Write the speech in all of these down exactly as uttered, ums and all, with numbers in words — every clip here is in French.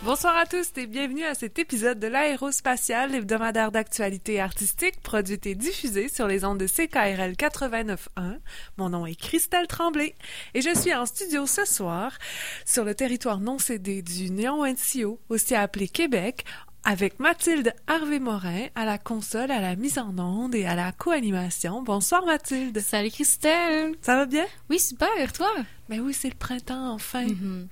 Bonsoir à tous et bienvenue à cet épisode de l'Aérospatiale, l'hebdomadaire d'actualité artistique, produite et diffusée sur les ondes de C K R L quatre-vingt-neuf point un. Mon nom est Christelle Tremblay et je suis en studio ce soir sur le territoire non cédé du Néon-N C O, aussi appelé Québec, avec Mathilde Harvey-Morin à la console, à la mise en onde et à la co-animation. Bonsoir Mathilde. Salut Christelle. Ça va bien? Oui, super. Toi? Ben oui, c'est le printemps enfin. Mm-hmm.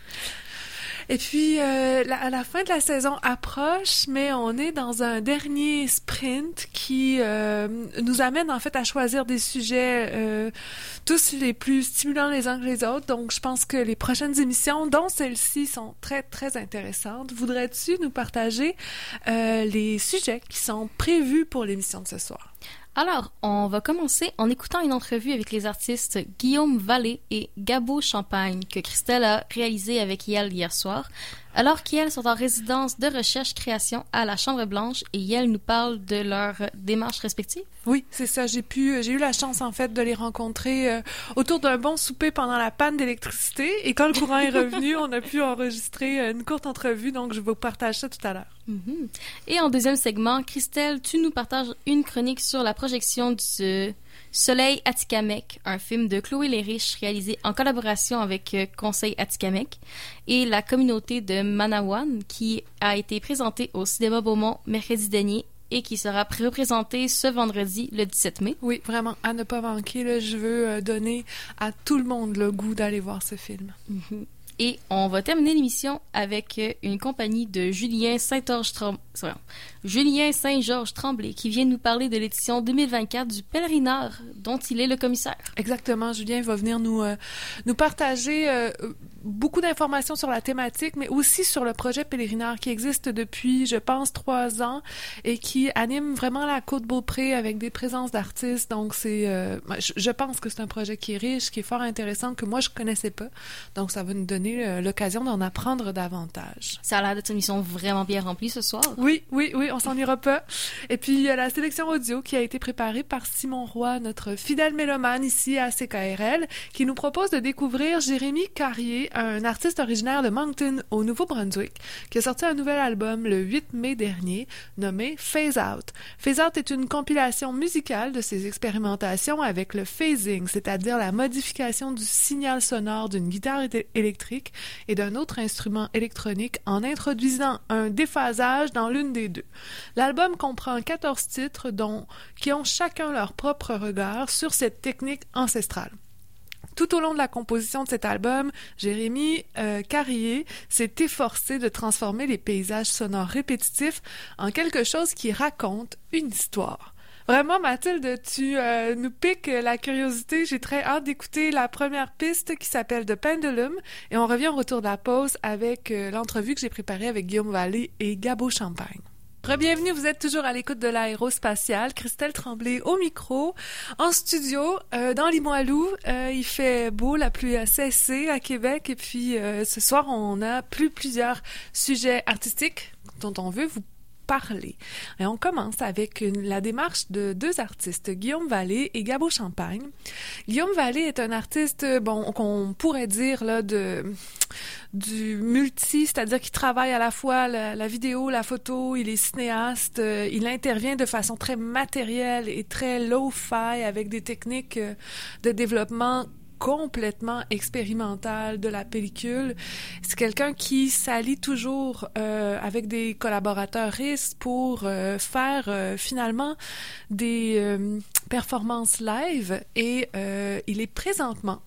Et puis, euh, la, à la fin de la saison approche, mais on est dans un dernier sprint qui euh, nous amène en fait à choisir des sujets euh, tous les plus stimulants les uns que les autres. Donc, je pense que les prochaines émissions, dont celle-ci, sont très, très intéressantes. Voudrais-tu nous partager euh, les sujets qui sont prévus pour l'émission de ce soir? Alors, on va commencer en écoutant une entrevue avec les artistes Guillaume Vallée et Gabo Champagne que Christelle a réalisée avec Yael hier soir, alors qu'elles sont en résidence de recherche-création à la Chambre-Blanche et Yael nous parle de leurs démarches respectives. Oui, c'est ça. J'ai pu, j'ai eu la chance en fait de les rencontrer euh, autour d'un bon souper pendant la panne d'électricité et quand le courant est revenu, on a pu enregistrer une courte entrevue, donc je vous partage ça tout à l'heure. Mm-hmm. Et en deuxième segment, Christelle, tu nous partages une chronique sur la projection du Soleil Atikamekw, un film de Chloé Lériche réalisé en collaboration avec Conseil Atikamekw et la communauté de Manawan qui a été présenté au Cinéma Beaumont mercredi dernier et qui sera représenté ce vendredi, le dix-sept mai. Oui, vraiment, à ne pas manquer. Là, je veux donner à tout le monde le goût d'aller voir ce film. Mm-hmm. Et on va terminer l'émission avec une compagnie de Julien Saint-Georges Tremblay, Julien Saint-Georges Tremblay qui vient nous parler de l'édition deux mille vingt-quatre du Pèlerinard dont il est le commissaire. Exactement, Julien va venir nous, euh, nous partager euh, beaucoup d'informations sur la thématique, mais aussi sur le projet Pèlerinard qui existe depuis, je pense, trois ans et qui anime vraiment la Côte-Beaupré avec des présences d'artistes. Donc, c'est, euh, je, je pense que c'est un projet qui est riche, qui est fort intéressant, que moi, je connaissais pas. Donc, ça va nous donner l'occasion d'en apprendre davantage. Ça a l'air d'être une émission vraiment bien remplie ce soir. Oui, oui, oui, on s'en ira pas. Et puis, il y a la sélection audio qui a été préparée par Simon Roy, notre fidèle mélomane ici à C K R L, qui nous propose de découvrir Jérémy Carrier, un artiste originaire de Moncton, au Nouveau-Brunswick, qui a sorti un nouvel album le huit mai dernier, nommé Phase Out. Phase Out est une compilation musicale de ses expérimentations avec le phasing, c'est-à-dire la modification du signal sonore d'une guitare électrique et d'un autre instrument électronique en introduisant un déphasage dans l'une des deux. L'album comprend quatorze titres dont, qui ont chacun leur propre regard sur cette technique ancestrale. Tout au long de la composition de cet album, Jérémy euh, Carrier s'est efforcé de transformer les paysages sonores répétitifs en quelque chose qui raconte une histoire. Vraiment, Mathilde, tu euh, nous piques la curiosité. J'ai très hâte d'écouter la première piste qui s'appelle The Pendulum. Et on revient au retour de la pause avec euh, l'entrevue que j'ai préparée avec Guillaume Vallée et Gabo Champagne. Rebienvenue, vous êtes toujours à l'écoute de l'Aérospatiale. Christelle Tremblay au micro, en studio, euh, dans Limoilou. Euh, il fait beau, la pluie a cessé à Québec. Et puis, euh, ce soir, on a plus plusieurs sujets artistiques dont on veut vous parler. Et on commence avec une, la démarche de deux artistes, Guillaume Vallée et Gabo Champagne. Guillaume Vallée est un artiste, bon, qu'on pourrait dire là de du multi, c'est-à-dire qu'il travaille à la fois la, la vidéo, la photo, il est cinéaste, euh, il intervient de façon très matérielle et très low-fi avec des techniques euh, de développement complètement expérimental de la pellicule. C'est quelqu'un qui s'allie toujours euh, avec des collaborateuristes pour euh, faire euh, finalement des euh, performances live et euh, il est présentement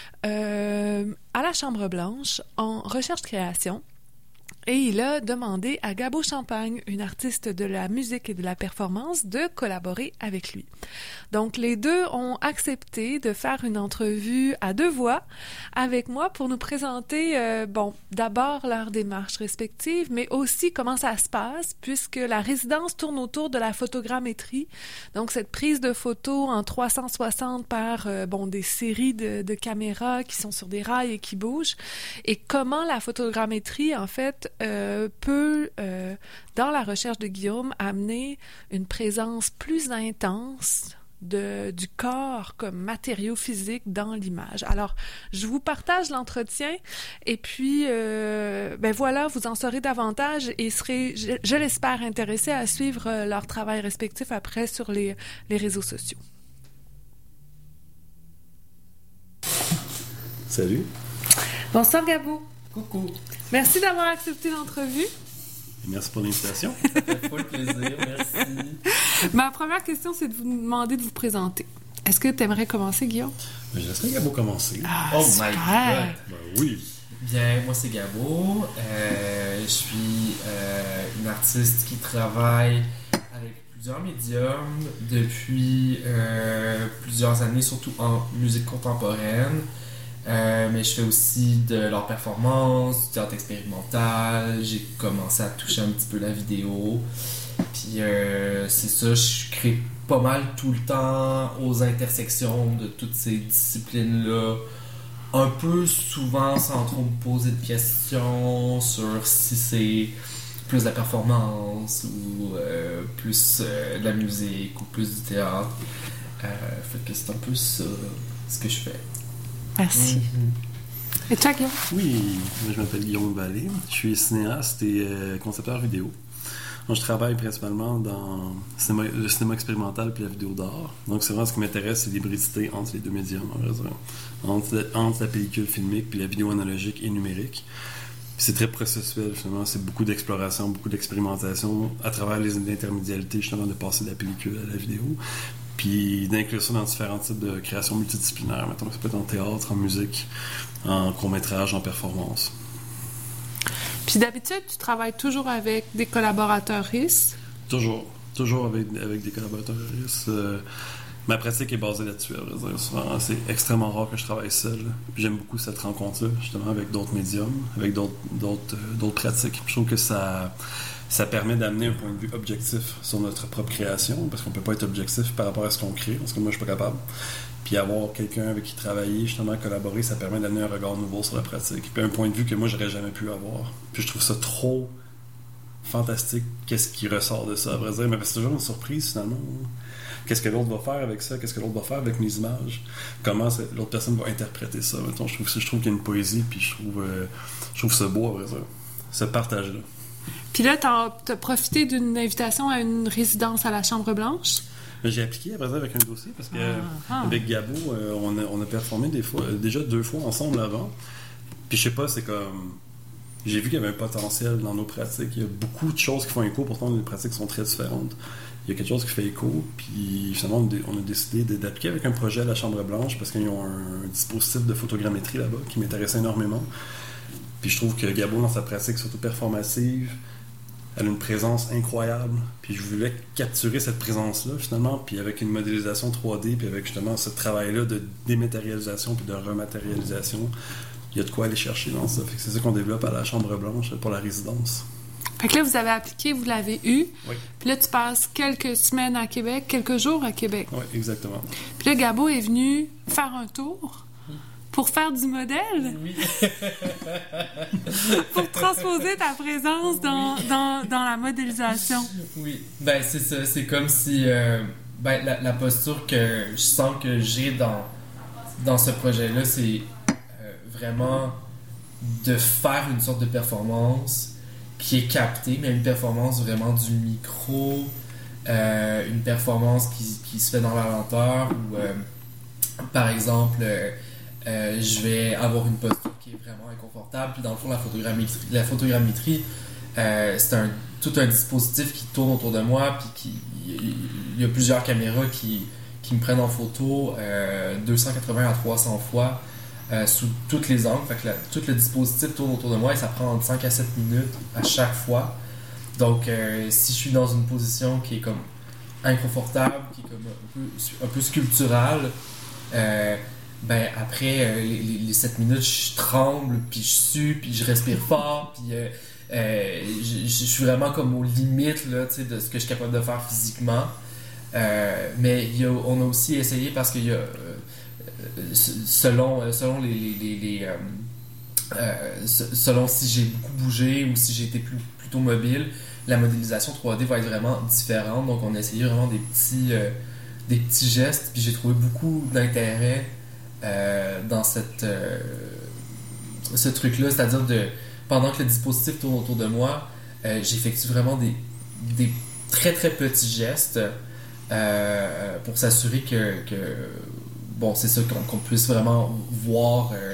euh, à la Chambre-Blanche en recherche-création. Et il a demandé à Gabo Champagne, une artiste de la musique et de la performance, de collaborer avec lui. Donc, les deux ont accepté de faire une entrevue à deux voix avec moi pour nous présenter, euh, bon, d'abord leur démarche respective, mais aussi comment ça se passe, puisque la résidence tourne autour de la photogrammétrie. Donc, cette prise de photos en trois cent soixante par, euh, bon, des séries de, de caméras qui sont sur des rails et qui bougent. Et comment la photogrammétrie, en fait, Euh, peut, euh, dans la recherche de Guillaume, amener une présence plus intense de, du corps comme matériau physique dans l'image. Alors, je vous partage l'entretien et puis, euh, ben voilà, vous en saurez davantage et serez, je, je l'espère, intéressés à suivre euh, leur travail respectif après sur les, les réseaux sociaux. Salut. Bonsoir Gabo. Coucou. Merci d'avoir accepté l'entrevue. Merci pour l'invitation. Ça fait full plaisir, merci. Ma première question, c'est de vous demander de vous présenter. Est-ce que tu aimerais commencer, Guillaume? Ben, je laisserai Gabo commencer. Ah, Oh super. my God. Ben oui. Bien, moi c'est Gabo. Euh, je suis euh, une artiste qui travaille avec plusieurs médiums depuis euh, plusieurs années, surtout en musique contemporaine. Euh, mais je fais aussi de l'art performance, du théâtre expérimental. J'ai commencé à toucher un petit peu la vidéo. Puis euh, c'est ça, je crée pas mal tout le temps aux intersections de toutes ces disciplines-là. Un peu souvent sans trop me poser de questions sur si c'est plus de la performance ou euh, plus euh, de la musique ou plus du théâtre. Euh, fait que c'est un peu ça ce que je fais. Merci. Mm-hmm. Et toi, Guillaume? Oui, moi, je m'appelle Guillaume Vallée. Je suis cinéaste et euh, concepteur vidéo. Moi, je travaille principalement dans le cinéma, le cinéma expérimental puis la vidéo d'art. Donc, c'est vraiment ce qui m'intéresse, c'est l'hybridité entre les deux médiums, en vrai dire. Entre, la, entre la pellicule filmique puis la vidéo analogique et numérique. Puis c'est très processuel, finalement. C'est beaucoup d'exploration, beaucoup d'expérimentation à travers les intermédialités, justement, de passer de la pellicule à la vidéo. Puis d'inclure ça dans différents types de créations multidisciplinaires. Mettons, ça peut être en théâtre, en musique, en court-métrage, en performance. Puis d'habitude, tu travailles toujours avec des collaborateurs R I S? Toujours. Toujours avec, avec des collaborateurs R I S. Euh, ma pratique est basée là-dessus, à vrai dire. Souvent, c'est extrêmement rare que je travaille seul. Puis j'aime beaucoup cette rencontre-là, justement, avec d'autres médiums, avec d'autres, d'autres, euh, d'autres pratiques. Je trouve que ça... Ça permet d'amener un point de vue objectif sur notre propre création, parce qu'on peut pas être objectif par rapport à ce qu'on crée, parce que moi, je suis pas capable. Puis avoir quelqu'un avec qui travailler, justement, collaborer, ça permet d'amener un regard nouveau sur la pratique. Puis un point de vue que moi, j'aurais jamais pu avoir. Puis je trouve ça trop fantastique, qu'est-ce qui ressort de ça, à vrai dire. Mais c'est toujours une surprise, finalement. Qu'est-ce que l'autre va faire avec ça? Qu'est-ce que l'autre va faire avec mes images? Comment l'autre personne va interpréter ça? Mettons, je trouve, je trouve qu'il y a une poésie, puis je trouve, euh, je trouve ça beau, à vrai dire. Ce partage-là. Puis là, t'as, t'as profité d'une invitation à une résidence à la Chambre-Blanche? J'ai appliqué, à vrai dire, avec un dossier, parce que ah, ah. avec Gabo, euh, on, a, on a performé des fois, euh, déjà deux fois ensemble avant. Puis je sais pas, c'est comme... J'ai vu qu'il y avait un potentiel dans nos pratiques. Il y a beaucoup de choses qui font écho, pourtant les pratiques sont très différentes. Il y a quelque chose qui fait écho, puis finalement, on a décidé d'appliquer avec un projet à la Chambre-Blanche, parce qu'ils ont un, un dispositif de photogrammétrie là-bas qui m'intéressait énormément. Puis je trouve que Gabo, dans sa pratique, surtout performative, elle a une présence incroyable. Puis je voulais capturer cette présence-là, finalement, puis avec une modélisation trois D, puis avec justement ce travail-là de dématérialisation puis de rematérialisation, il y a de quoi aller chercher dans ça. Fait que c'est ça qu'on développe à la Chambre-Blanche pour la résidence. Fait que là, vous avez appliqué, vous l'avez eu. Oui. Puis là, tu passes quelques semaines à Québec, quelques jours à Québec. Oui, exactement. Puis là, Gabo est venu faire un tour pour faire du modèle. Oui. Pour transposer ta présence dans, Oui. dans, dans la modélisation. Oui, ben c'est ça, c'est comme si euh, ben, la, la posture que je sens que j'ai dans, dans ce projet-là, c'est euh, vraiment de faire une sorte de performance qui est captée, mais une performance vraiment du micro, euh, une performance qui, qui se fait dans la lenteur, où euh, par exemple, euh, euh, je vais avoir une posture qui est vraiment inconfortable, puis dans le fond, la photogrammétrie, la photogrammétrie euh, c'est un, tout un dispositif qui tourne autour de moi, puis qui, il y a plusieurs caméras qui, qui me prennent en photo euh, deux cent quatre-vingts à trois cents fois euh, sous toutes les angles. Fait que la, tout le dispositif tourne autour de moi et ça prend entre cinq à sept minutes à chaque fois. Donc, euh, si je suis dans une position qui est comme inconfortable, qui est comme un peu, un peu sculpturale, euh, ben après euh, les, les sept minutes, je tremble, puis je sue, puis je respire fort, puis euh, euh, je, je suis vraiment comme aux limites là, de ce que je suis capable de faire physiquement. Euh, mais il y a, on a aussi essayé parce qu'il y a, euh, selon, selon les, les, les, les euh, euh, selon si j'ai beaucoup bougé ou si j'ai été plus, plutôt mobile, la modélisation trois D va être vraiment différente. Donc on a essayé vraiment des petits, euh, des petits gestes, puis j'ai trouvé beaucoup d'intérêt euh, dans cette, euh, ce truc-là, c'est-à-dire de pendant que le dispositif tourne autour de moi, euh, j'effectue vraiment des, des très très petits gestes euh, pour s'assurer que, que bon, c'est ça, qu'on, qu'on puisse vraiment voir euh,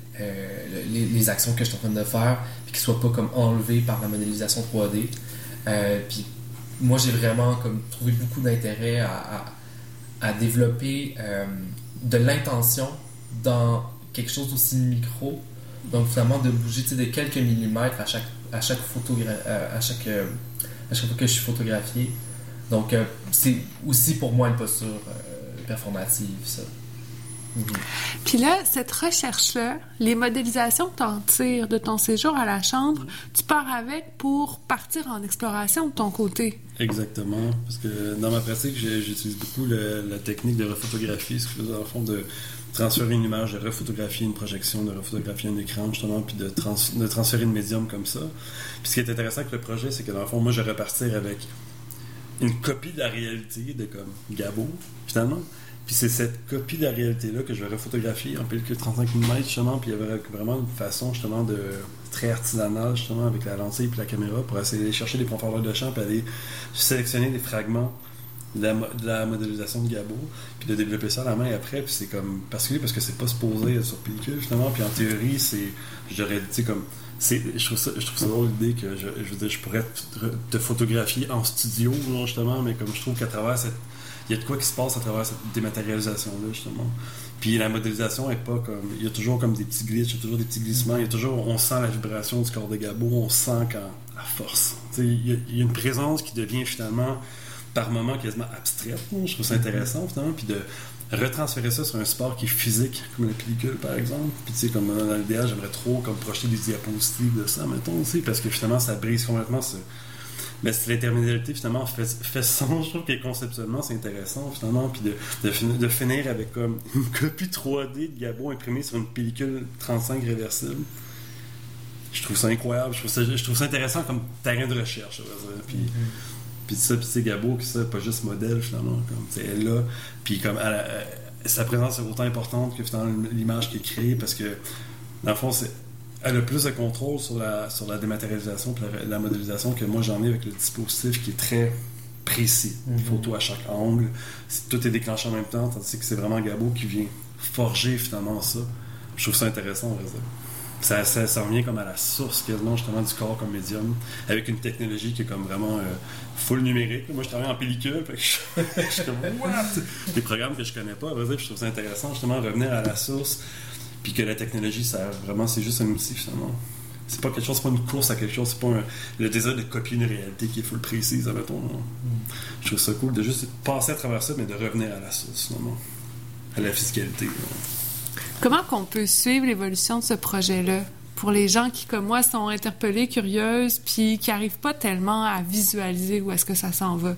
euh, les, les actions que je suis en train de faire, puis qu'ils soient pas comme enlevées par la modélisation trois D. Euh, puis moi, j'ai vraiment comme trouvé beaucoup d'intérêt à, à, à développer euh, de l'intention dans quelque chose d'aussi micro. Donc, finalement, de bouger de quelques millimètres à chaque, à chaque, photogra- à chaque, euh, à chaque fois que je suis photographié. Donc, euh, c'est aussi pour moi une posture euh, performative, ça. Mm-hmm. Puis là, cette recherche-là, les modélisations que tu en tires de ton séjour à la chambre, mm-hmm. tu pars avec pour partir en exploration de ton côté. Exactement. Parce que dans ma pratique, j'utilise beaucoup le, la technique de rephotographie, ce que je fais dans le fond de transférer une image, de refotographier une projection, de refotographier un écran, justement, puis de, trans- de transférer une médium comme ça. Puis ce qui est intéressant avec le projet, c'est que dans le fond, moi, je vais repartir avec une copie de la réalité de comme Gabo, finalement. Puis c'est cette copie de la réalité-là que je vais refotographier en pellicule trente-cinq millimètres, justement, puis il y avait vraiment une façon, justement, de très artisanale, justement, avec la lentille puis la caméra, pour essayer d'aller chercher des profondeurs de champ, puis aller sélectionner des fragments de la, de la modélisation de Gabo, puis de développer ça à la main après. Puis c'est comme particulier parce que c'est pas supposé sur pellicule, finalement, puis en théorie, c'est, j'aurais dit comme, c'est, je trouve ça, je trouve ça drôle l'idée que, je, je veux dire, je pourrais te, te photographier en studio, genre, justement, mais comme je trouve qu'à travers cette, il y a de quoi qui se passe à travers cette dématérialisation-là, justement. Puis la modélisation est pas comme, il y a toujours comme des petits glitches, il y a toujours des petits glissements, il y a toujours, on sent la vibration du corps de Gabo, on sent quand, à force. Tu sais, il y a, il y a une présence qui devient finalement par moments quasiment abstraite. Je trouve ça intéressant, finalement, puis de retransférer ça sur un support qui est physique, comme la pellicule, par exemple. Puis, tu sais, comme dans l'idéal, j'aimerais trop comme projeter des diapositives de ça, mettons, aussi, parce que finalement, ça brise complètement ce... Mais l'intermédialité, finalement, fait, fait sens. Je trouve que conceptuellement, c'est intéressant, finalement, puis de, de, de finir avec comme une copie trois D de Gabo imprimée sur une pellicule trente-cinq réversible. Je trouve ça incroyable. Je trouve ça, je trouve ça intéressant comme terrain de recherche, je veux dire. Puis... Mm-hmm. Puis ça, puis c'est Gabo qui c'est pas juste modèle finalement, comme elle est là, puis comme elle, elle, sa présence est autant importante que finalement l'image qui est créée, parce que dans le fond c'est, elle a plus de contrôle sur la sur la dématérialisation puis la, la modélisation que moi j'en ai avec le dispositif qui est très précis, mm-hmm. photo à chaque angle, tout est déclenché en même temps, tandis que c'est vraiment Gabo qui vient forger finalement ça. Je trouve ça intéressant, on va dire. Ça, ça, ça revient comme à la source quasiment justement du corps comme médium, avec une technologie qui est comme vraiment euh, full numérique. Moi je travaille en pellicule, fait que je, je suis comme what? Des programmes que je connais pas, dire, je trouve ça intéressant justement revenir à la source, puis que la technologie ça vraiment c'est juste un outil finalement. C'est pas quelque chose, c'est pas une course à quelque chose, c'est pas un, le désir de copier une réalité qui est full précise, admettons. Mm. Je trouve ça cool de juste passer à travers ça, mais de revenir à la source, finalement, à la physicalité. Là. Comment qu'on peut suivre l'évolution de ce projet-là pour les gens qui, comme moi, sont interpellés, curieuses, puis qui n'arrivent pas tellement à visualiser où est-ce que ça s'en va?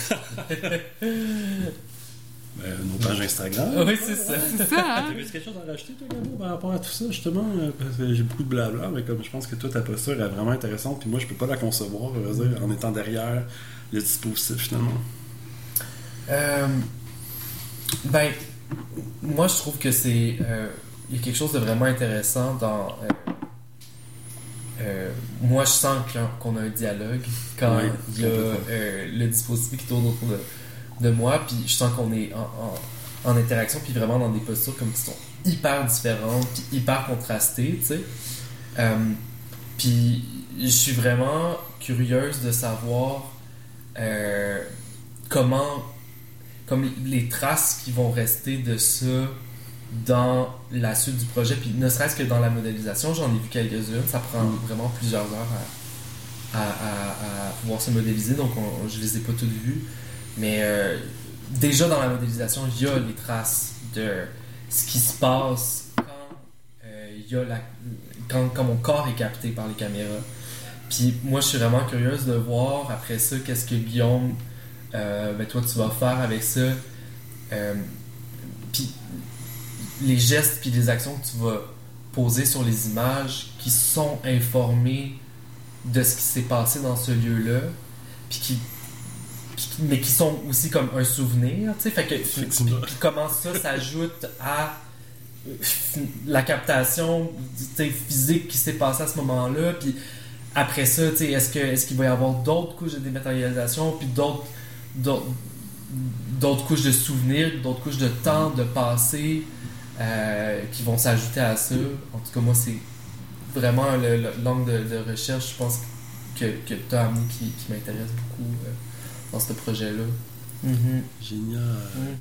Ben, nos pages Instagram. Oui, c'est ça. C'est ça, hein? T'avais quelque chose à rajouter, toi, Gabo, par rapport à tout ça, justement? Parce que j'ai beaucoup de blabla, mais comme je pense que toi, ta posture est vraiment intéressante, puis moi, je peux pas la concevoir, je veux dire, en étant derrière le dispositif, finalement. Euh, ben... Moi, je trouve que c'est... Euh, il y a quelque chose de vraiment intéressant dans... Euh, euh, moi, je sens qu'on a un dialogue quand oui, il y a euh, le dispositif qui tourne autour de, de moi, puis je sens qu'on est en, en, en interaction, puis vraiment dans des postures comme qui sont hyper différentes, puis hyper contrastées, tu sais. Euh, puis je suis vraiment curieuse de savoir euh, comment... comme les traces qui vont rester de ça dans la suite du projet, puis ne serait-ce que dans la modélisation, j'en ai vu quelques-unes, ça prend mm. vraiment plusieurs heures à, à, à, à pouvoir se modéliser, donc on, je les ai pas toutes vues, mais euh, déjà dans la modélisation, il y a les traces de ce qui se passe quand, euh, il y a la, quand, quand mon corps est capté par les caméras. Puis moi, je suis vraiment curieuse de voir après ça, qu'est-ce que Guillaume Euh, ben toi tu vas faire avec ça, euh, puis les gestes puis les actions que tu vas poser sur les images qui sont informées de ce qui s'est passé dans ce lieu-là, puis qui, qui- mais qui sont aussi comme un souvenir, tu sais, fait que Effectivement. puis comment ça s'ajoute à euh, la captation, tu sais, physique qui s'est passée à ce moment-là, puis après ça, tu sais, est-ce que est-ce qu'il va y avoir d'autres couches de dématérialisation, puis d'autres d'autres, d'autres couches de souvenirs, d'autres couches de temps, de passé euh, qui vont s'ajouter à ça. En tout cas, moi, c'est vraiment le, le- l'angle de, de recherche, je pense, que, que tu as amené qui, qui m'intéresse beaucoup euh, dans ce projet-là. Mm-hmm. Génial. Mm.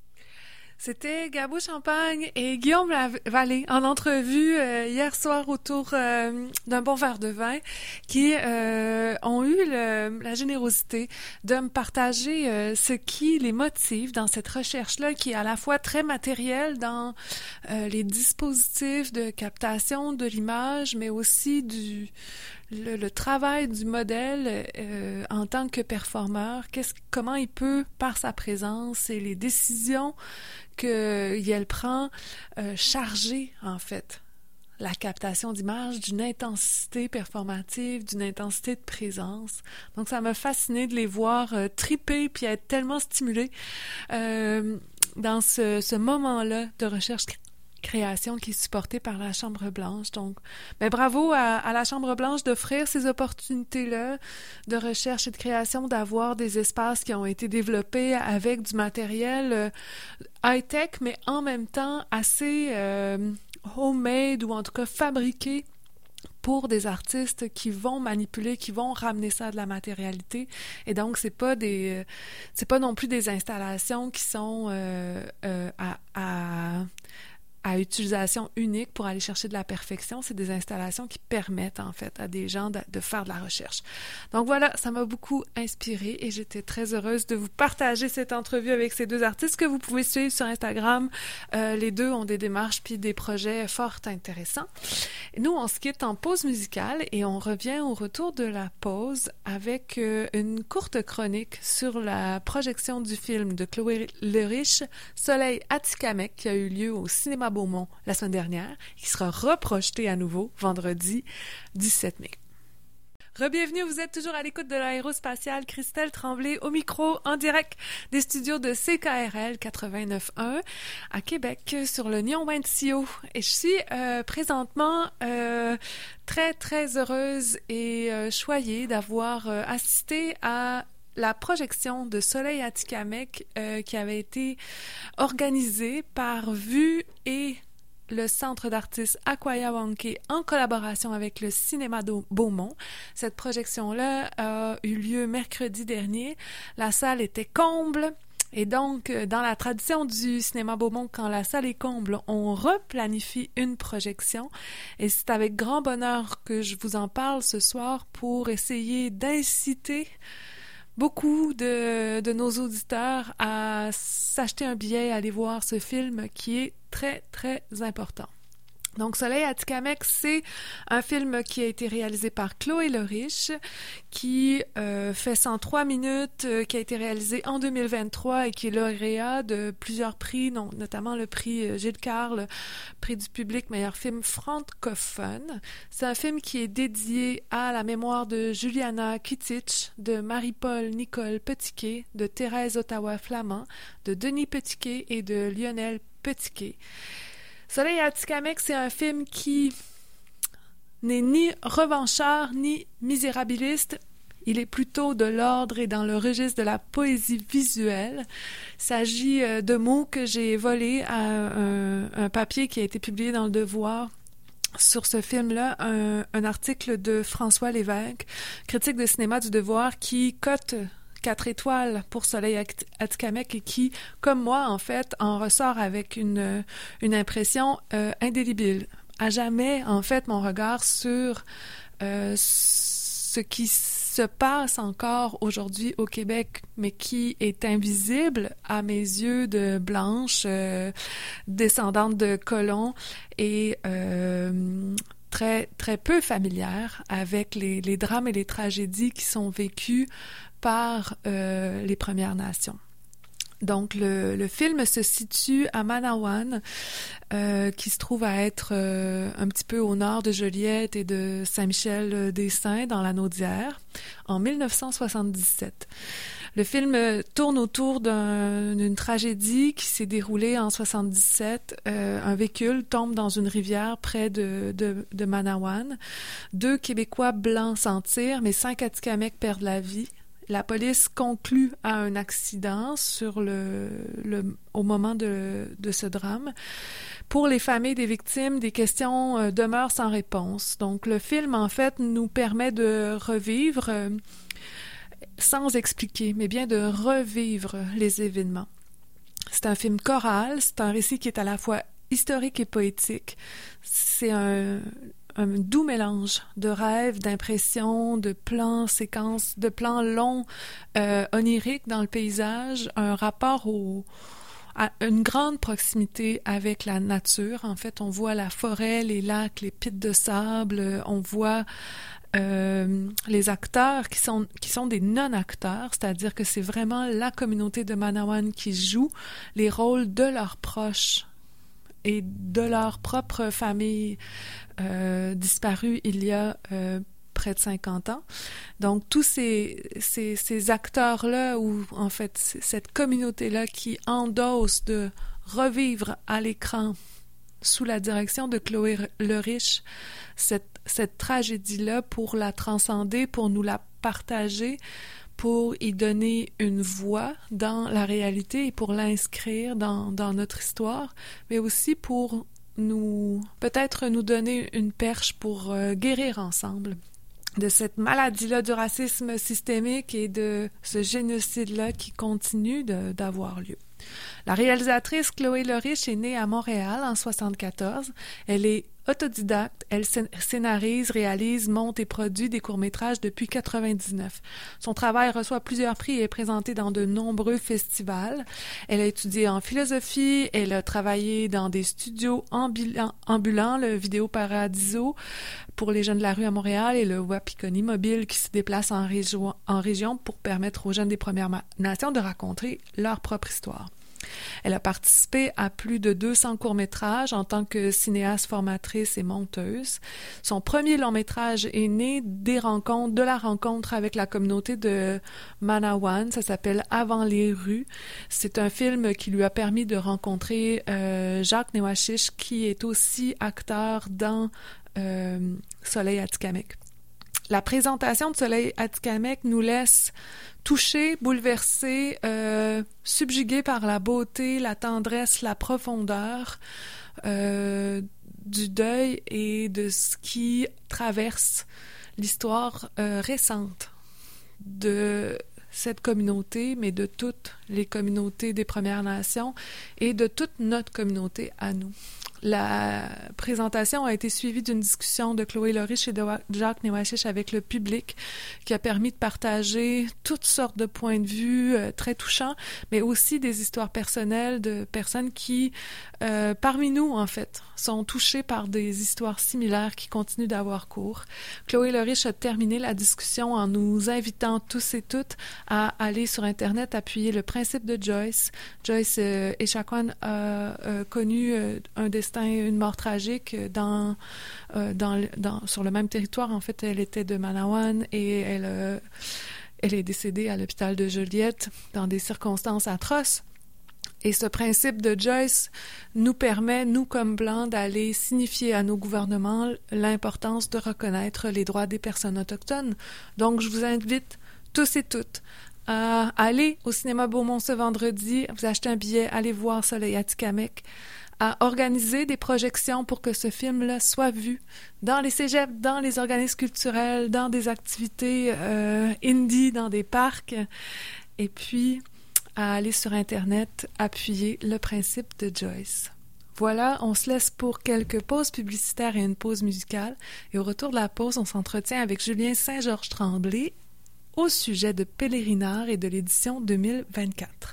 C'était Gabou Champagne et Guillaume Lavallée en entrevue euh, hier soir autour euh, d'un bon verre de vin qui euh, ont eu le, la générosité de me partager euh, ce qui les motive dans cette recherche-là qui est à la fois très matérielle dans euh, les dispositifs de captation de l'image, mais aussi du Le, le travail du modèle euh, en tant que performeur, qu'est-ce, comment il peut, par sa présence et les décisions qu'elle prend, euh, charger, en fait, la captation d'image d'une intensité performative, d'une intensité de présence. Donc, ça m'a fasciné de les voir euh, triper puis être tellement stimulés euh, dans ce, ce moment-là de recherche création qui est supportée par la Chambre Blanche. Donc, ben bravo à, à la Chambre Blanche d'offrir ces opportunités-là de recherche et de création, d'avoir des espaces qui ont été développés avec du matériel euh, high-tech, mais en même temps assez euh, homemade ou en tout cas fabriqué pour des artistes qui vont manipuler, qui vont ramener ça à de la matérialité. Et donc, c'est pas des, c'est pas non plus des installations qui sont euh, euh, à, à à utilisation unique pour aller chercher de la perfection. C'est des installations qui permettent, en fait, à des gens de, de faire de la recherche. Donc voilà, ça m'a beaucoup inspirée et j'étais très heureuse de vous partager cette entrevue avec ces deux artistes que vous pouvez suivre sur Instagram. Euh, les deux ont des démarches puis des projets fort intéressants. Et nous, on se quitte en pause musicale et on revient au retour de la pause avec euh, une courte chronique sur la projection du film de Chloé Leriche, Soleil Atikamekw, qui a eu lieu au cinéma Beaumont la semaine dernière, qui sera reprojeté à nouveau vendredi dix-sept mai. Rebienvenue, vous êtes toujours à l'écoute de l'aérospatiale. Christelle Tremblay au micro, en direct des studios de C K R L quatre-vingt-neuf point un à Québec, sur le Nyon-Wentio. Et je suis euh, présentement euh, très, très heureuse et euh, choyée d'avoir euh, assisté à la projection de Soleil Atikamekw euh, qui avait été organisée par Vue et le Centre d'artistes Akwayawanké en collaboration avec le Cinéma Beaumont. Cette projection-là a eu lieu mercredi dernier. La salle était comble. Et donc, dans la tradition du Cinéma Beaumont, quand la salle est comble, on replanifie une projection. Et c'est avec grand bonheur que je vous en parle ce soir pour essayer d'inciter beaucoup de, de nos auditeurs à s'acheter un billet, à aller voir ce film qui est très, très important. Donc, Soleil Atikamekw, c'est un film qui a été réalisé par Chloé Leriche, qui euh, fait cent trois minutes, euh, qui a été réalisé en deux mille vingt-trois et qui est lauréat de plusieurs prix, non, notamment le prix euh, Gilles Carle, le prix du public meilleur film francophone. C'est un film qui est dédié à la mémoire de Juliana Kitich, de Marie-Paul Nicole Petitquet, de Thérèse Ottawa-Flamand, de Denis Petitquet et de Lionel Petitquet. Soleil Atikamekw, c'est un film qui n'est ni revanchard ni misérabiliste. Il est plutôt de l'ordre et dans le registre de la poésie visuelle. Il s'agit de mots que j'ai volés à un, un papier qui a été publié dans Le Devoir sur ce film-là, un, un article de François Lévesque, critique de cinéma du Devoir, qui cote quatre étoiles pour Soleil Atikamekw et qui, comme moi, en fait, en ressort avec une, une impression euh, indélébile. À jamais, en fait, mon regard sur euh, ce qui se passe encore aujourd'hui au Québec, mais qui est invisible à mes yeux de blanche, euh, descendante de colons et euh, très, très peu familière avec les, les drames et les tragédies qui sont vécus par euh, les Premières Nations. Donc, le, le film se situe à Manawan, euh, qui se trouve à être euh, un petit peu au nord de Joliette et de Saint-Michel-des-Saints, dans la Naudière, en mille neuf cent soixante-dix-sept. Le film tourne autour d'un, d'une tragédie qui s'est déroulée en soixante-dix-sept. Euh, un véhicule tombe dans une rivière près de, de, de Manawan. Deux Québécois blancs s'en tirent, mais cinq Atikamekw perdent la vie. La police conclut à un accident sur le, le, au moment de, de ce drame. Pour les familles des victimes, des questions euh, demeurent sans réponse. Donc, le film, en fait, nous permet de revivre, euh, sans expliquer, mais bien de revivre les événements. C'est un film choral, c'est un récit qui est à la fois historique et poétique. C'est un... un doux mélange de rêves, d'impressions, de plans, séquences, de plans longs, euh, oniriques dans le paysage, un rapport au, à une grande proximité avec la nature. En fait, on voit la forêt, les lacs, les pites de sable, on voit euh, les acteurs qui sont, qui sont des non-acteurs, c'est-à-dire que c'est vraiment la communauté de Manawan qui joue les rôles de leurs proches et de leur propre famille euh, disparue il y a euh, près de cinquante ans. Donc, tous ces, ces, ces acteurs-là, ou en fait, cette communauté-là qui endosse de revivre à l'écran, sous la direction de Chloé Leriche, cette, cette tragédie-là pour la transcender, pour nous la partager, pour y donner une voix dans la réalité et pour l'inscrire dans, dans notre histoire, mais aussi pour nous, peut-être nous donner une perche pour euh, guérir ensemble de cette maladie-là du racisme systémique et de ce génocide-là qui continue de, d'avoir lieu. La réalisatrice Chloé Leriche est née à Montréal en soixante-quatorze. Elle est autodidacte, elle scénarise, réalise, monte et produit des courts-métrages depuis quatre-vingt-dix-neuf. Son travail reçoit plusieurs prix et est présenté dans de nombreux festivals. Elle a étudié en philosophie, elle a travaillé dans des studios ambulants, ambulants le Vidéo Paradiso pour les jeunes de la rue à Montréal et le Wapikoni Mobile qui se déplace en région, en région pour permettre aux jeunes des Premières Nations de raconter leur propre histoire. Elle a participé à plus de deux cents courts-métrages en tant que cinéaste, formatrice et monteuse. Son premier long-métrage est né des rencontres, de la rencontre avec la communauté de Manawan. Ça s'appelle Avant les rues. C'est un film qui lui a permis de rencontrer euh, Jacques Néwashish, qui est aussi acteur dans euh, Soleil Atikamekw. La présentation de Soleil Atikamekw nous laisse touchés, bouleversés, euh, subjugués par la beauté, la tendresse, la profondeur euh, du deuil et de ce qui traverse l'histoire euh, récente de cette communauté, mais de toutes les communautés des Premières Nations et de toute notre communauté à nous. La présentation a été suivie d'une discussion de Chloé Leriche et de Jacques Néwashish avec le public qui a permis de partager toutes sortes de points de vue euh, très touchants, mais aussi des histoires personnelles de personnes qui, euh, parmi nous en fait, sont touchées par des histoires similaires qui continuent d'avoir cours. Chloé Leriche a terminé la discussion en nous invitant tous et toutes à aller sur Internet appuyer le principe de Joyce. Joyce euh, Echaquan a euh, connu euh, un destin une mort tragique dans, euh, dans, dans, sur le même territoire. En fait, elle était de Manawan et elle, euh, elle est décédée à l'hôpital de Joliette dans des circonstances atroces. Et ce principe de Joyce nous permet, nous comme Blancs, d'aller signifier à nos gouvernements l'importance de reconnaître les droits des personnes autochtones. Donc, je vous invite tous et toutes à aller au cinéma Beaumont ce vendredi, vous achetez un billet, allez voir Soleil Atikamekw, à organiser des projections pour que ce film-là soit vu dans les cégeps, dans les organismes culturels, dans des activités euh, indie, dans des parcs, et puis à aller sur Internet appuyer le principe de Joyce. Voilà, on se laisse pour quelques pauses publicitaires et une pause musicale, et au retour de la pause, on s'entretient avec Julien Saint-Georges Tremblay au sujet de Pèlerinard et de l'édition deux mille vingt-quatre.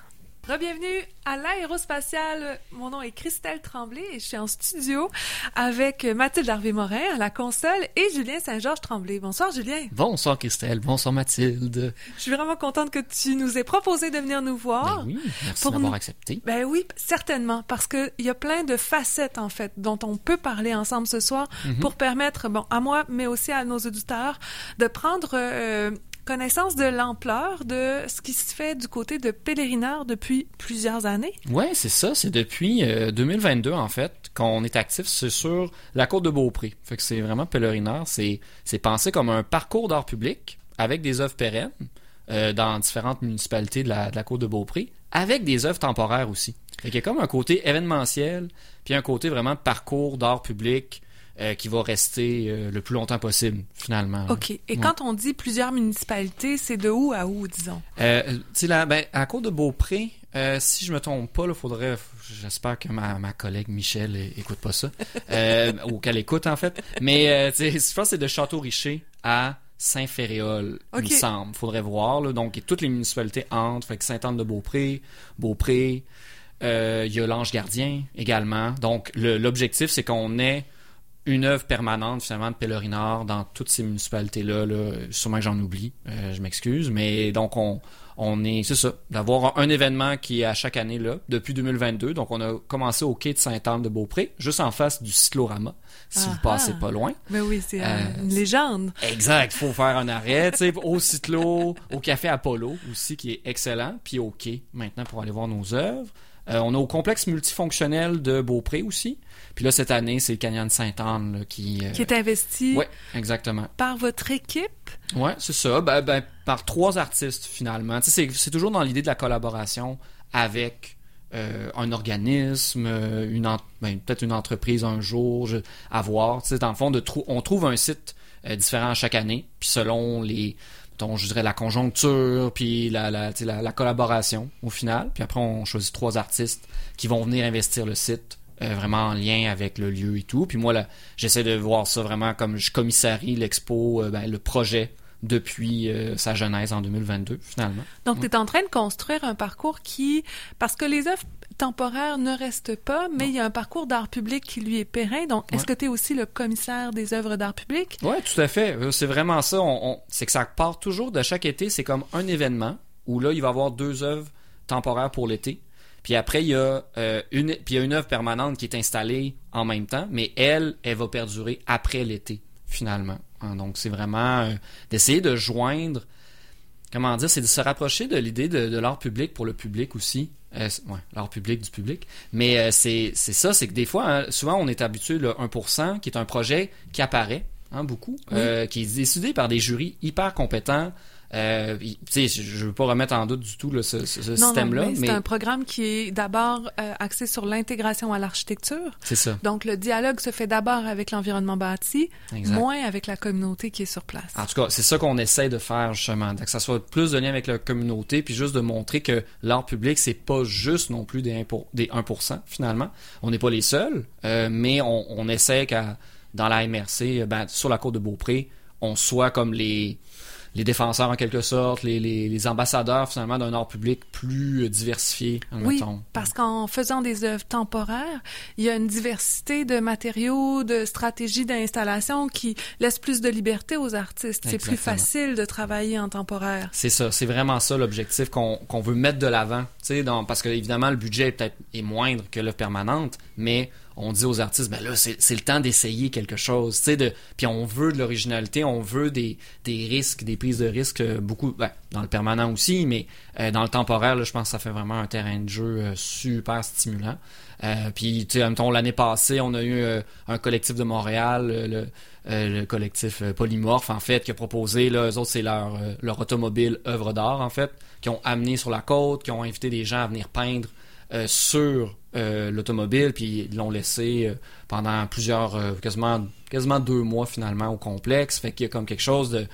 Bienvenue à l'aérospatiale. Mon nom est Christelle Tremblay et je suis en studio avec Mathilde Harvey-Morin à la console et Julien Saint-Georges Tremblay. Bonsoir Julien. Bonsoir Christelle, bonsoir Mathilde. Je suis vraiment contente que tu nous aies proposé de venir nous voir. Ben oui, merci pour d'avoir nous... accepté. Ben oui, certainement, parce qu'il y a plein de facettes en fait dont on peut parler ensemble ce soir mm-hmm. pour permettre, bon, à moi, mais aussi à nos auditeurs, de prendre... Euh, connaissance de l'ampleur de ce qui se fait du côté de Pèlerineur depuis plusieurs années. Oui, c'est ça. C'est depuis euh, deux mille vingt-deux, en fait, qu'on est actif c'est sur la côte de Beaupré. Fait que c'est vraiment Pèlerineur. C'est, c'est pensé comme un parcours d'art public avec des œuvres pérennes euh, dans différentes municipalités de la, de la côte de Beaupré, avec des œuvres temporaires aussi. Fait qu'il y a comme un côté événementiel, puis un côté vraiment de parcours d'art public Euh, qui va rester euh, le plus longtemps possible, finalement. OK. Et ouais. quand on dit plusieurs municipalités, c'est de où à où, disons? Euh, tu sais, là, ben, à Côte de Beaupré, euh, si je me trompe pas, il faudrait... J'espère que ma, ma collègue Michel écoute pas ça. Euh, ou qu'elle écoute, en fait. Mais, euh, tu sais, je pense que c'est de Château-Richer à Saint-Ferréol, okay. il me semble. Faudrait voir, là. Donc, toutes les municipalités entrent. Fait que Sainte-Anne-de-Beaupré, Beaupré, euh, il y a l'Ange Gardien également. Donc, le, l'objectif, c'est qu'on ait une œuvre permanente, finalement, de Pèlerineur dans toutes ces municipalités-là. Là. Sûrement que j'en oublie, euh, je m'excuse. Mais donc, on, on est, c'est ça, d'avoir un événement qui est à chaque année, là, depuis deux mille vingt-deux. Donc, on a commencé au quai de Sainte-Anne-de-Beaupré, juste en face du cyclorama, si ah vous passez ah. pas loin. Mais oui, c'est euh, une légende. Exact, il faut faire un arrêt, tu sais, au cyclo, au café Apollo aussi, qui est excellent, puis au quai, maintenant, pour aller voir nos œuvres. Euh, on a au complexe multifonctionnel de Beaupré aussi. Puis là, cette année, c'est le Canyon Sainte-Anne là, qui... Euh... Qui est investi... Oui, exactement. Par votre équipe? Oui, c'est ça. Ben, ben, par trois artistes, finalement. Tu sais, c'est, c'est toujours dans l'idée de la collaboration avec euh, un organisme, une en... ben, peut-être une entreprise un jour, je... à voir. Tu sais, dans le fond, de trou... on trouve un site euh, différent chaque année, puis selon les... Donc, je dirais la conjoncture, puis la, la, la, la collaboration au final. Puis après, on choisit trois artistes qui vont venir investir le site, euh, vraiment en lien avec le lieu et tout. Puis moi, là, j'essaie de voir ça vraiment comme je commissarie l'expo, euh, ben, le projet depuis euh, sa genèse en deux mille vingt-deux, finalement. Donc, ouais. tu es en train de construire un parcours qui... Parce que les œuvres temporaire ne reste pas, mais non. il y a un parcours d'art public qui lui est périn. Donc, ouais. est-ce que tu es aussi le commissaire des œuvres d'art public? Oui, tout à fait. C'est vraiment ça. On, on, c'est que ça part toujours de chaque été. C'est comme un événement où là, il va y avoir deux œuvres temporaires pour l'été. Puis après, il y a, euh, une, puis il y a une œuvre permanente qui est installée en même temps, mais elle, elle va perdurer après l'été, finalement. Hein, donc, c'est vraiment euh, d'essayer de joindre... Comment dire, c'est de se rapprocher de l'idée de, de l'art public pour le public aussi. Euh, ouais, l'art public du public. Mais euh, c'est, c'est ça, c'est que des fois, hein, souvent, on est habitué, le un pour cent, qui est un projet qui apparaît, hein, beaucoup, oui. euh, qui est décidé par des jurys hyper compétents. Euh, tu sais, je veux pas remettre en doute du tout là, ce, ce, ce non, système-là. Non, mais c'est mais... un programme qui est d'abord euh, axé sur l'intégration à l'architecture. C'est ça. Donc, le dialogue se fait d'abord avec l'environnement bâti, exact. Moins avec la communauté qui est sur place. En tout cas, c'est ça qu'on essaie de faire, justement. Que ça soit plus de lien avec la communauté, puis juste de montrer que l'art public, c'est pas juste non plus des un pour cent, des un pour cent finalement. On n'est pas les seuls, euh, mais on, on essaie qu'à, dans la M R C, ben, sur la côte de Beaupré, on soit comme les... les défenseurs en quelque sorte, les, les, les ambassadeurs finalement d'un art public plus diversifié, admettons. Oui, parce qu'en faisant des œuvres temporaires, il y a une diversité de matériaux, de stratégies d'installation qui laisse plus de liberté aux artistes. Exactement. C'est plus facile de travailler en temporaire. C'est ça, c'est vraiment ça l'objectif qu'on, qu'on veut mettre de l'avant, tu sais, dans, parce que évidemment le budget est peut-être est moindre que l'œuvre permanente, mais on dit aux artistes, ben là, c'est, c'est le temps d'essayer quelque chose, tu sais, de, puis on veut de l'originalité, on veut des, des risques, des prises de risques, beaucoup, ben, dans le permanent aussi, mais euh, dans le temporaire, là, je pense que ça fait vraiment un terrain de jeu euh, super stimulant. Euh, puis, tu sais, mettons, l'année passée, on a eu euh, un collectif de Montréal, euh, le, euh, le collectif euh, Polymorphe, en fait, qui a proposé, là, eux autres, c'est leur, euh, leur automobile œuvre d'art, en fait, qui ont amené sur la côte, qui ont invité des gens à venir peindre euh, sur euh, l'automobile, puis ils l'ont laissé euh, pendant plusieurs, euh, quasiment, quasiment deux mois, finalement, au complexe. Fait qu'il y a comme quelque chose de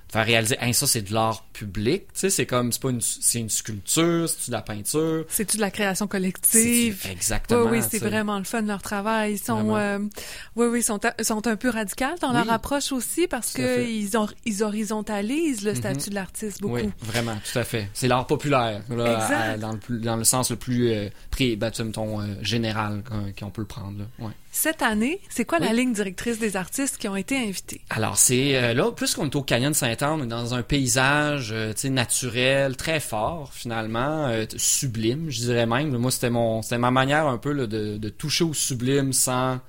faire réaliser, hein, ça c'est de l'art public, tu sais, c'est comme, c'est pas une, c'est une sculpture, c'est de la peinture. C'est-tu de la création collective? C'est exactement. Oui, oui, c'est t'sais. vraiment le fun, leur travail. Ils sont, euh, oui, oui, ils sont, sont un peu radicaux dans leur oui. approche aussi parce que ils, ont, ils horizontalisent le statut mm-hmm. de l'artiste beaucoup. Oui, vraiment, tout à fait. C'est l'art populaire, là, à, dans, le, dans le sens le plus, euh, pré, ben, mettons, euh, général qu'on peut le prendre, là. Ouais. Cette année, c'est quoi oui. la ligne directrice des artistes qui ont été invités? Alors, c'est euh, là, plus qu'on est au Canyon de Sainte-Anne, on est dans un paysage euh, naturel, très fort, finalement, euh, sublime, je dirais même. Moi, c'était mon c'était ma manière un peu là, de, de toucher au sublime sans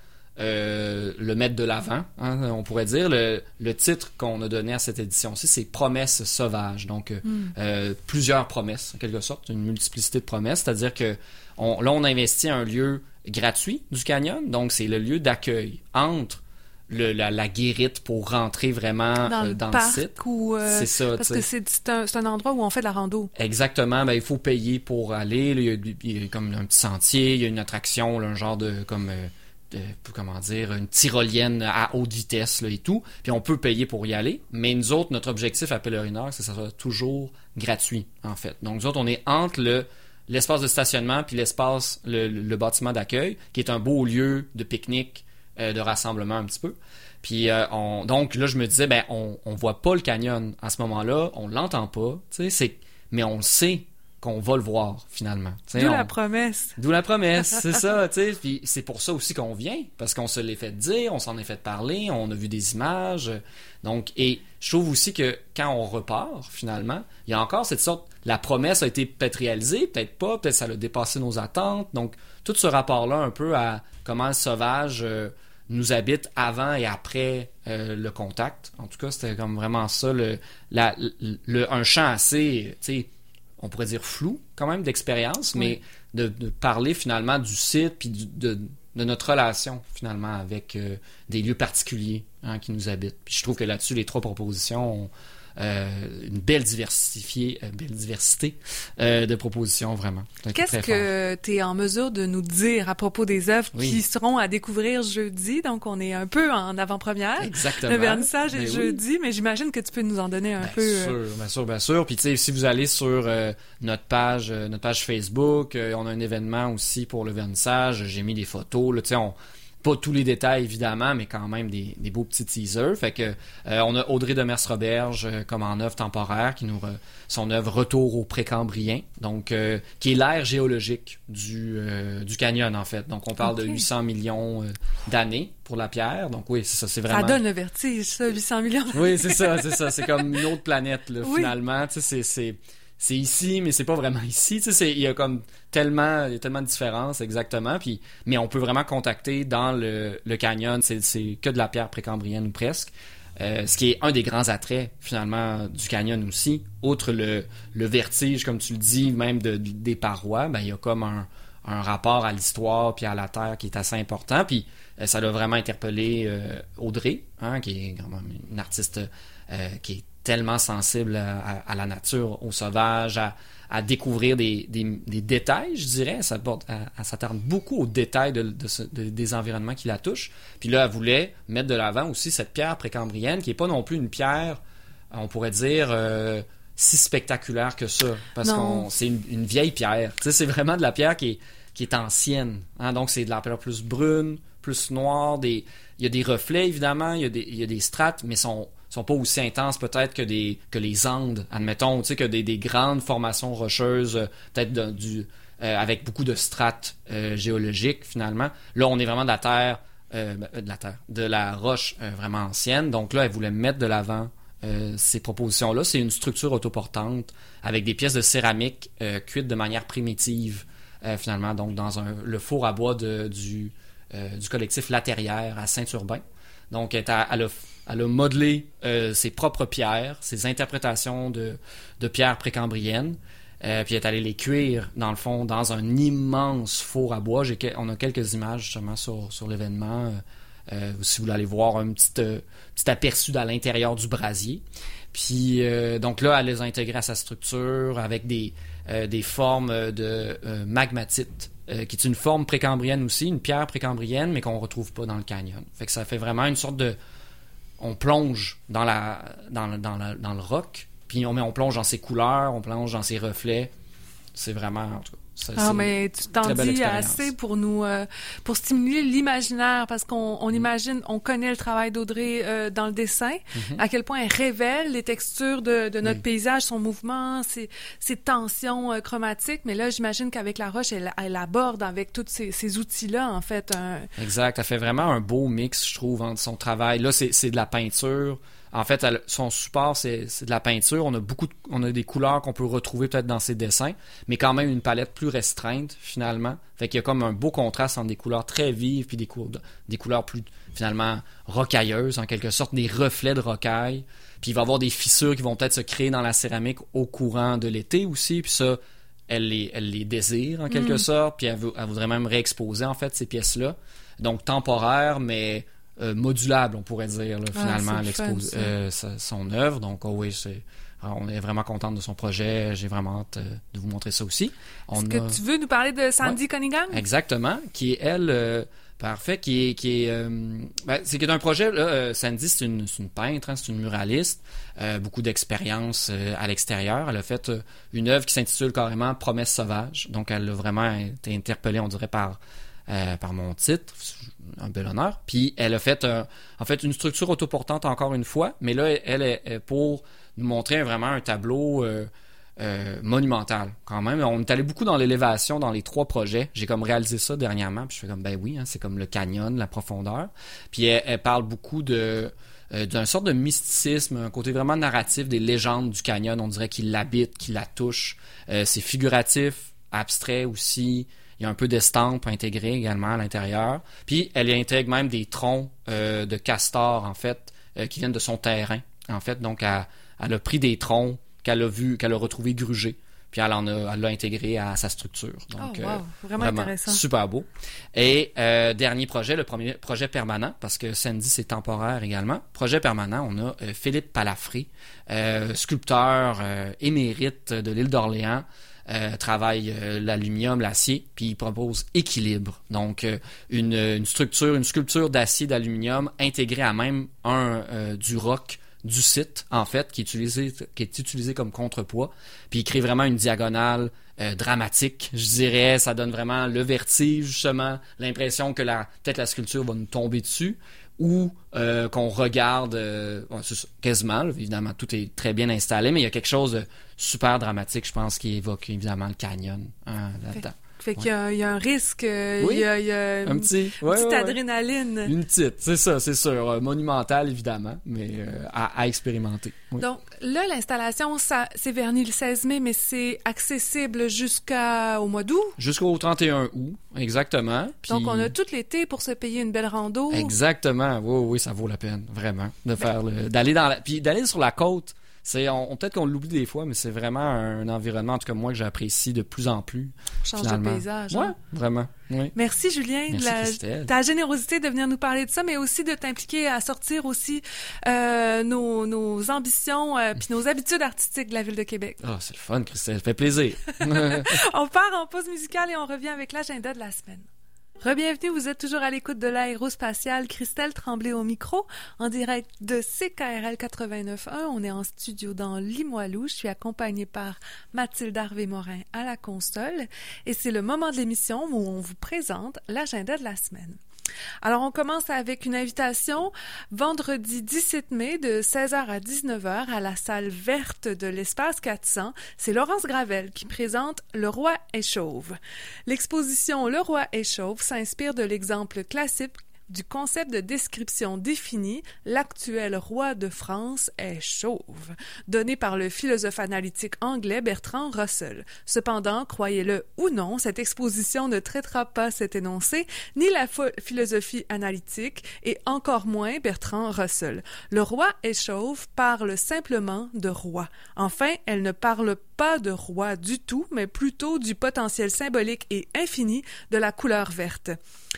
euh, le mettre de l'avant, hein, on pourrait dire. Le, le titre qu'on a donné à cette édition-ci, c'est « Promesses sauvages ». Donc, mm. euh, plusieurs promesses, en quelque sorte, une multiplicité de promesses, c'est-à-dire que on, là, on investit un lieu gratuit du canyon, donc c'est le lieu d'accueil entre le, la, la guérite pour rentrer vraiment dans, euh, le, dans parc le site. Ou, euh, c'est ça, parce t'sais. que c'est, c'est, un, c'est un endroit où on fait de la rando. Exactement, ben, il faut payer pour aller, là, il, y a, il y a comme un petit sentier, il y a une attraction, là, un genre de comme euh, de, comment dire, une tyrolienne à haute vitesse là, et tout, puis on peut payer pour y aller, mais nous autres, notre objectif à Pèlerineur, c'est que ça soit toujours gratuit, en fait. Donc nous autres, on est entre le l'espace de stationnement puis l'espace, le, le, le bâtiment d'accueil, qui est un beau lieu de pique-nique, euh, de rassemblement un petit peu. Puis euh, on, donc là, je me disais, ben on on voit pas le canyon à ce moment-là, on l'entend pas, tu sais, c'est, mais on sait qu'on va le voir finalement. D'où on, la promesse. D'où la promesse, c'est ça, tu sais. Puis c'est pour ça aussi qu'on vient, parce qu'on se l'est fait dire, on s'en est fait parler, on a vu des images. Donc, et je trouve aussi que quand on repart finalement, il y a encore cette sorte, la promesse a été peut-être réalisée, peut-être pas, peut-être ça a dépassé nos attentes. Donc, tout ce rapport-là un peu à comment le sauvage euh, nous habite avant et après euh, le contact. En tout cas, c'était comme vraiment ça, le, la, le, le un champ assez, tu sais, on pourrait dire flou quand même d'expérience, oui. mais de, de parler finalement du site puis du, de, de notre relation finalement avec euh, des lieux particuliers hein, qui nous habitent. Puis je trouve que là-dessus, les trois propositions ont euh, une belle diversifiée, euh, belle diversité euh, de propositions vraiment. Donc, qu'est-ce que tu es en mesure de nous dire à propos des œuvres oui. qui seront à découvrir jeudi? Donc on est un peu en avant-première. Exactement. Le vernissage est ben jeudi, oui. mais j'imagine que tu peux nous en donner un bien peu. Sûr, euh... Bien sûr, bien sûr. Puis tu sais, si vous allez sur euh, notre page, euh, notre page Facebook, euh, on a un événement aussi pour le vernissage. J'ai mis des photos. Là, tu sais, on pas tous les détails, évidemment, mais quand même des, des beaux petits teasers. Fait que euh, on a Audrey Demers-Roberge euh, comme en œuvre temporaire, qui nous re... son œuvre Retour au Précambrien, donc euh, qui est l'ère géologique du, euh, du canyon, en fait. Donc on parle okay. de huit cents millions euh, d'années pour la pierre. Donc oui, c'est ça, c'est vraiment... Ça donne le vertige, ça, huit cents millions. Oui, c'est ça, c'est ça. C'est comme une autre planète, là, oui. finalement. Tu sais, c'est... c'est... c'est ici, mais c'est pas vraiment ici. Tu sais, c'est, il y a comme tellement, il y a tellement de différences, exactement. Puis, mais on peut vraiment contacter dans le, le canyon, c'est, c'est que de la pierre précambrienne ou presque. Euh, ce qui est un des grands attraits, finalement, du canyon aussi. Outre le, le vertige, comme tu le dis, même de, de, des parois, ben, il y a comme un, un rapport à l'histoire puis à la terre qui est assez important. Puis, euh, ça a vraiment interpellé euh, Audrey, hein, qui est quand même une artiste euh, qui est tellement sensible à, à, à la nature, au sauvage, à, à découvrir des, des, des détails, je dirais. Elle, elle, elle s'attarde beaucoup aux détails de, de ce, de, des environnements qui la touchent. Puis là, elle voulait mettre de l'avant aussi cette pierre précambrienne, qui n'est pas non plus une pierre, on pourrait dire, euh, si spectaculaire que ça. Parce que c'est une, une vieille pierre. Tu sais, c'est vraiment de la pierre qui est, qui est ancienne. Hein? Donc, c'est de la pierre plus brune, plus noire. Des... Il y a des reflets, évidemment. Il y a des, il y a des strates, mais sont... sont pas aussi intenses peut-être que des que les Andes, admettons, tu sais, que des, des grandes formations rocheuses, euh, peut-être de, du euh, avec beaucoup de strates euh, géologiques finalement. Là, on est vraiment de la terre, euh, de la terre, de la roche euh, vraiment ancienne. Donc là, elle voulait mettre de l'avant euh, ces propositions-là. C'est une structure autoportante avec des pièces de céramique euh, cuites de manière primitive euh, finalement. Donc dans un le four à bois de, du euh, du collectif La Terrière à Saint-Urbain. Donc elle a, elle a Elle a modelé euh, ses propres pierres, ses interprétations de, de pierres précambriennes, euh, puis elle est allée les cuire, dans le fond, dans un immense four à bois. J'ai, on a quelques images, justement, sur, sur l'événement. Euh, euh, si vous voulez aller voir un petit, euh, petit aperçu à l'intérieur du brasier. Puis, euh, donc là, elle les a intégrés à sa structure avec des, euh, des formes de euh, magmatite, euh, qui est une forme précambrienne aussi, une pierre précambrienne, mais qu'on ne retrouve pas dans le canyon. Fait que ça fait vraiment une sorte de... on plonge dans, la, dans, le, dans, la, dans le roc, puis on, on plonge dans ses couleurs, on plonge dans ses reflets. C'est vraiment, en tout cas, ça, ah, mais tu t'en dis assez pour nous, euh, pour stimuler l'imaginaire, parce qu'on on mm. imagine, on connaît le travail d'Audrey euh, dans le dessin, mm-hmm. à quel point elle révèle les textures de, de notre mm. paysage, son mouvement, ses, ses tensions euh, chromatiques, mais là, j'imagine qu'avec La Roche, elle, elle aborde avec tous ces, ces outils-là, en fait. Un... Exact, elle fait vraiment un beau mix, je trouve, entre son travail. Là, c'est, c'est de la peinture. En fait, elle, son support, c'est, c'est de la peinture. On a beaucoup de, on a des couleurs qu'on peut retrouver peut-être dans ses dessins, mais quand même une palette plus restreinte, finalement. Fait qu'il y a comme un beau contraste entre des couleurs très vives puis des, cou- des couleurs plus, finalement, rocailleuses, en quelque sorte, des reflets de rocaille. Puis il va y avoir des fissures qui vont peut-être se créer dans la céramique au courant de l'été aussi. Puis ça, elle les, elle les désire, en quelque mm. sorte. Puis elle, veut, elle voudrait même réexposer, en fait, ces pièces-là. Donc, temporaire, mais... Euh, modulable, on pourrait dire, là, finalement, ah, l'expos- fun, euh, sa, son œuvre. Donc, oh oui, c'est, on est vraiment contente de son projet. J'ai vraiment hâte euh, de vous montrer ça aussi. On Est-ce a... que tu veux nous parler de Sandy ouais, Cunningham? Exactement, qui est, elle, euh, parfait, qui est... Qui est euh, ben, c'est que d'un projet, là, euh, Sandy, c'est une, c'est une peintre, hein, c'est une muraliste, euh, beaucoup d'expérience euh, à l'extérieur. Elle a fait euh, une œuvre qui s'intitule carrément « Promesse sauvage ». Donc, elle a vraiment été interpellée, on dirait, par... Euh, par mon titre, un bel honneur. Puis elle a fait, euh, en fait une structure autoportante encore une fois, mais là, elle est pour nous montrer vraiment un tableau euh, euh, monumental quand même. On est allé beaucoup dans l'élévation dans les trois projets. J'ai comme réalisé ça dernièrement, puis je fais comme, ben oui, hein, c'est comme le canyon, la profondeur. Puis elle, elle parle beaucoup de... Euh, d'un sorte de mysticisme, un côté vraiment narratif des légendes du canyon. On dirait qu'il l'habite, qu'il la touche. Euh, c'est figuratif, abstrait aussi. Il y a un peu d'estampe intégrée également à l'intérieur. Puis, elle y intègre même des troncs euh, de castor, en fait, euh, qui viennent de son terrain, en fait. Donc, elle, elle a pris des troncs qu'elle a vus, qu'elle a retrouvés grugés. Puis, elle en a, elle l'a intégré à sa structure. Donc, oh, wow. euh, vraiment, vraiment intéressant. Super beau. Et euh, dernier projet, le premier projet permanent, parce que Sandy, c'est temporaire également. Projet permanent, on a euh, Philippe Palafré, euh, sculpteur euh, émérite de l'île d'Orléans. Euh, travaille euh, l'aluminium, l'acier, puis il propose équilibre. Donc, euh, une, une structure, une sculpture d'acier, d'aluminium intégrée à même un euh, du roc du site, en fait, qui est utilisé, qui est utilisé comme contrepoids. Puis il crée vraiment une diagonale euh, dramatique, je dirais. Ça donne vraiment le vertige, justement, l'impression que la, peut-être la sculpture va nous tomber dessus. Ou euh, qu'on regarde euh, c'est ça, quasiment, là, évidemment, tout est très bien installé, mais il y a quelque chose de super dramatique, je pense, qui évoque évidemment le canyon hein, là-dedans. Fait qu'il y a, il y a un risque, euh, oui, il y a, il y a un une, petit, une ouais, petite ouais, adrénaline. Une petite, c'est ça, c'est sûr. Euh, monumentale, évidemment, mais euh, à, à expérimenter. Oui. Donc là, l'installation, ça, c'est verni le seize mai, mais c'est accessible jusqu'au mois d'août? Jusqu'au trente et un août, exactement. Puis... Donc on a tout l'été pour se payer une belle rando. Exactement, oui, oui, ça vaut la peine, vraiment, de faire le, d'aller dans la, puis d'aller sur la côte. C'est, on, peut-être qu'on l'oublie des fois, mais c'est vraiment un environnement, en tout cas moi, que j'apprécie de plus en plus. Change finalement. de paysage. Ouais, hein? vraiment. Oui. Merci Julien, Merci, de la, ta générosité de venir nous parler de ça, mais aussi de t'impliquer à sortir aussi euh, nos, nos ambitions euh, puis nos habitudes artistiques de la Ville de Québec. Ah, oh, c'est le fun, Christelle, ça fait plaisir. On part en pause musicale et on revient avec l'agenda de la semaine. Rebienvenue, vous êtes toujours à l'écoute de l'aérospatiale. Christelle Tremblay au micro, en direct de C K R L quatre-vingt-neuf point un. On est en studio dans Limoilou. Je suis accompagnée par Mathilde Harvey-Morin à la console. Et c'est le moment de l'émission où on vous présente l'agenda de la semaine. Alors, on commence avec une invitation vendredi dix-sept mai de seize heures à dix-neuf heures à la salle verte de l'espace quatre cents. C'est Laurence Gravel qui présente Le Roi est chauve. L'exposition Le Roi est chauve s'inspire de l'exemple classique du concept de description définie, l'actuel roi de France est chauve, donné par le philosophe analytique anglais Bertrand Russell. Cependant, croyez-le ou non, cette exposition ne traitera pas cet énoncé, ni la ph- philosophie analytique, et encore moins Bertrand Russell. Le roi est chauve parle simplement de roi. Enfin, elle ne parle pas de roi du tout, mais plutôt du potentiel symbolique et infini de la couleur verte.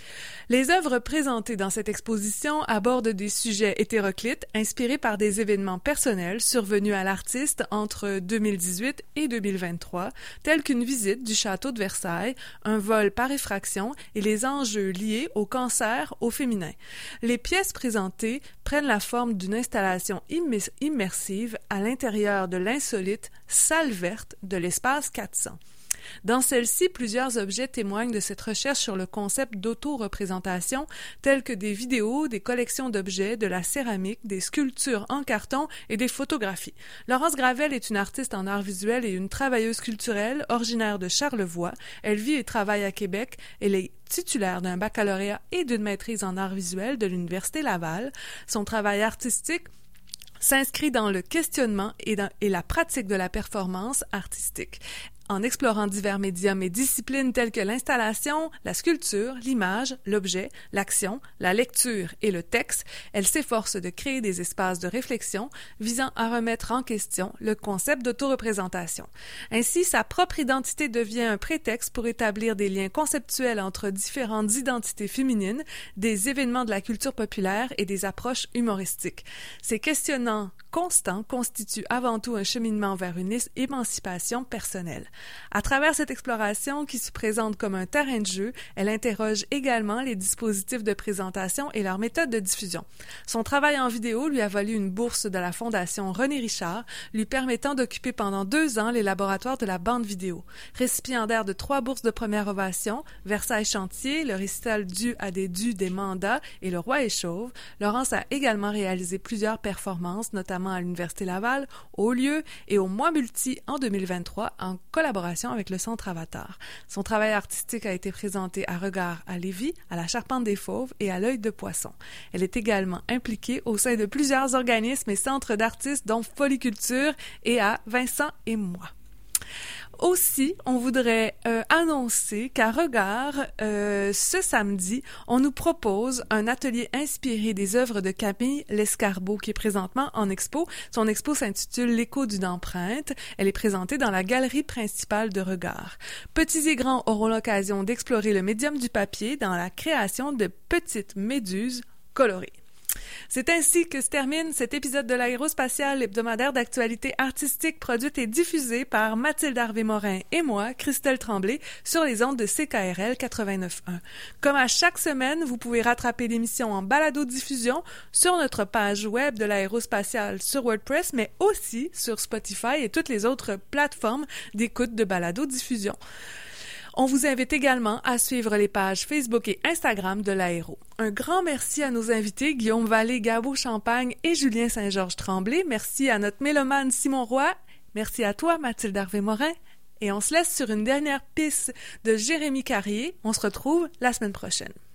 Les œuvres présentées dans cette exposition abordent des sujets hétéroclites inspirés par des événements personnels survenus à l'artiste entre deux mille dix-huit et deux mille vingt-trois, tels qu'une visite du château de Versailles, un vol par effraction et les enjeux liés au cancer au féminin. Les pièces présentées prennent la forme d'une installation immers- immersive à l'intérieur de l'insolite salle verte de l'espace quatre cents. Dans celle-ci, plusieurs objets témoignent de cette recherche sur le concept d'auto-représentation, tels que des vidéos, des collections d'objets, de la céramique, des sculptures en carton et des photographies. Laurence Gravel est une artiste en art visuel et une travailleuse culturelle, originaire de Charlevoix. Elle vit et travaille à Québec. Elle est titulaire d'un baccalauréat et d'une maîtrise en art visuel de l'Université Laval. Son travail artistique s'inscrit dans le questionnement et, dans, et la pratique de la performance artistique. En explorant divers médiums et disciplines telles que l'installation, la sculpture, l'image, l'objet, l'action, la lecture et le texte, elle s'efforce de créer des espaces de réflexion visant à remettre en question le concept d'autoreprésentation. Ainsi, sa propre identité devient un prétexte pour établir des liens conceptuels entre différentes identités féminines, des événements de la culture populaire et des approches humoristiques. Ces questionnements constants constituent avant tout un cheminement vers une émancipation personnelle. À travers cette exploration qui se présente comme un terrain de jeu, elle interroge également les dispositifs de présentation et leurs méthodes de diffusion. Son travail en vidéo lui a valu une bourse de la Fondation René Richard, lui permettant d'occuper pendant deux ans les laboratoires de la bande vidéo. Récipiendaire de trois bourses de première ovation, Versailles Chantier, le récital dû à des dus des mandats et Le Roi est chauve, Laurence a également réalisé plusieurs performances, notamment à l'Université Laval, au Lieu et au Mois Multi en deux mille vingt-trois, en collaboration avec le Centre Avatar. Son travail artistique a été présenté à Regard à Lévis, à la Charpente des Fauves et à l'Œil de Poisson. Elle est également impliquée au sein de plusieurs organismes et centres d'artistes dont Foliculture et à Vincent et moi. Aussi, on voudrait euh, annoncer qu'à Regard, euh, ce samedi, on nous propose un atelier inspiré des œuvres de Camille Lescarbot, qui est présentement en expo. Son expo s'intitule « L'écho d'une empreinte ». Elle est présentée dans la galerie principale de Regard. Petits et grands auront l'occasion d'explorer le médium du papier dans la création de petites méduses colorées. C'est ainsi que se termine cet épisode de l'Aérospatiale, hebdomadaire d'actualité artistique produite et diffusée par Mathilde Harvey-Morin et moi, Christelle Tremblay, sur les ondes de C K R L quatre-vingt-neuf point un. Comme à chaque semaine, vous pouvez rattraper l'émission en balado-diffusion sur notre page web de l'Aérospatiale sur WordPress, mais aussi sur Spotify et toutes les autres plateformes d'écoute de balado-diffusion. On vous invite également à suivre les pages Facebook et Instagram de l'Aéro. Un grand merci à nos invités Guillaume Vallée, Gabo Champagne et Julien Saint-Georges Tremblay. Merci à notre mélomane Simon Roy. Merci à toi, Mathilde Harvey-Morin. Et on se laisse sur une dernière piste de Jérémy Carrier. On se retrouve la semaine prochaine.